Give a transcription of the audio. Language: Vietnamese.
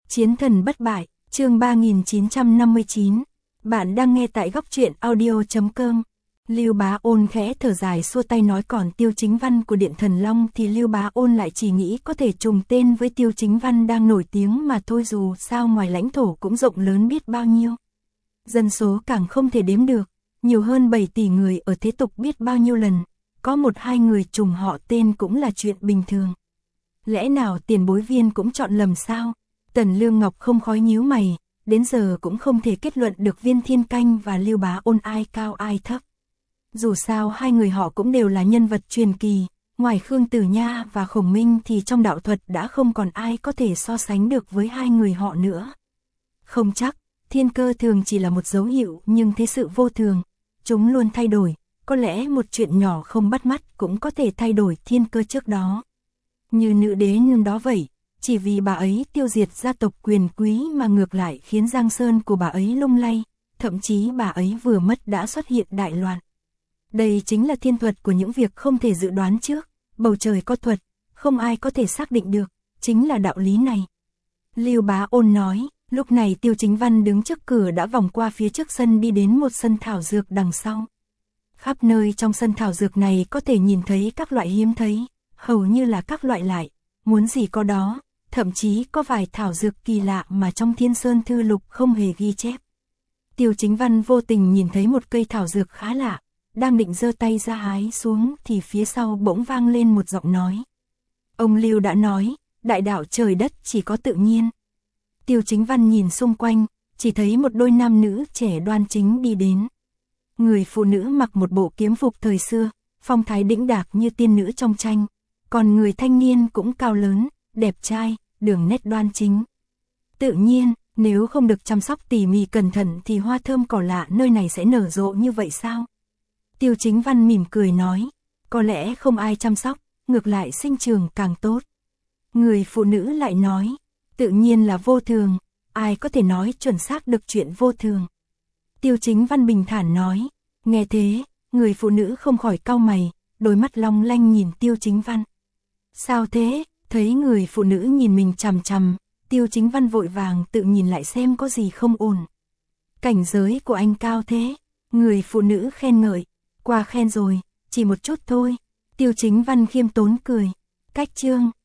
Chiến thần bất bại, chương 3959. Bạn đang nghe tại góc truyện audio.com. Lưu Bá Ôn khẽ thở dài xua tay nói còn Tiêu Chính Văn của Điện Thần Long thì Lưu Bá Ôn lại chỉ nghĩ có thể trùng tên với Tiêu Chính Văn đang nổi tiếng mà thôi, dù sao ngoài lãnh thổ cũng rộng lớn biết bao nhiêu. Dân số càng không thể đếm được, nhiều hơn 7 tỷ người ở thế tục biết bao nhiêu lần, có một hai người trùng họ tên cũng là chuyện bình thường. Lẽ nào tiền bối Viên cũng chọn lầm sao? Tần Lương Ngọc không khói nhíu mày, đến giờ cũng không thể kết luận được Viên Thiên Canh và Lưu Bá Ôn ai cao ai thấp. Dù sao hai người họ cũng đều là nhân vật truyền kỳ, ngoài Khương Tử Nha và Khổng Minh thì trong đạo thuật đã không còn ai có thể so sánh được với hai người họ nữa. Không chắc, thiên cơ thường chỉ là một dấu hiệu, nhưng thế sự vô thường, chúng luôn thay đổi, có lẽ một chuyện nhỏ không bắt mắt cũng có thể thay đổi thiên cơ trước đó. Như nữ đế năm đó vậy, chỉ vì bà ấy tiêu diệt gia tộc quyền quý mà ngược lại khiến giang sơn của bà ấy lung lay, thậm chí bà ấy vừa mất đã xuất hiện đại loạn. Đây chính là thiên thuật của những việc không thể dự đoán trước, bầu trời có thuật, không ai có thể xác định được, chính là đạo lý này. Lưu Bá Ôn nói, lúc này Tiêu Chính Văn đứng trước cửa đã vòng qua phía trước sân đi đến một sân thảo dược đằng sau. Khắp nơi trong sân thảo dược này có thể nhìn thấy các loại hiếm thấy, hầu như là các loại lại, muốn gì có đó, thậm chí có vài thảo dược kỳ lạ mà trong Thiên Sơn Thư Lục không hề ghi chép. Tiêu Chính Văn vô tình nhìn thấy một cây thảo dược khá lạ, đang định giơ tay ra hái xuống thì phía sau bỗng vang lên một giọng nói. Ông Lưu đã nói, đại đạo trời đất chỉ có tự nhiên. Tiêu Chính Văn nhìn xung quanh, chỉ thấy một đôi nam nữ trẻ đoan chính đi đến. Người phụ nữ mặc một bộ kiếm phục thời xưa, phong thái đĩnh đạc như tiên nữ trong tranh, còn người thanh niên cũng cao lớn, đẹp trai, đường nét đoan chính. Tự nhiên, nếu không được chăm sóc tỉ mỉ cẩn thận thì hoa thơm cỏ lạ nơi này sẽ nở rộ như vậy sao? Tiêu Chính Văn mỉm cười nói, có lẽ không ai chăm sóc, ngược lại sinh trường càng tốt. Người phụ nữ lại nói, tự nhiên là vô thường, ai có thể nói chuẩn xác được chuyện vô thường. Tiêu Chính Văn bình thản nói, nghe thế, người phụ nữ không khỏi cau mày, đôi mắt long lanh nhìn Tiêu Chính Văn. Sao thế? Thấy người phụ nữ nhìn mình chằm chằm, Tiêu Chính Văn vội vàng tự nhìn lại xem có gì không ổn. Cảnh giới của anh cao thế, người phụ nữ khen ngợi, qua khen rồi, chỉ một chút thôi. Tiêu Chính Văn khiêm tốn cười, cách chương.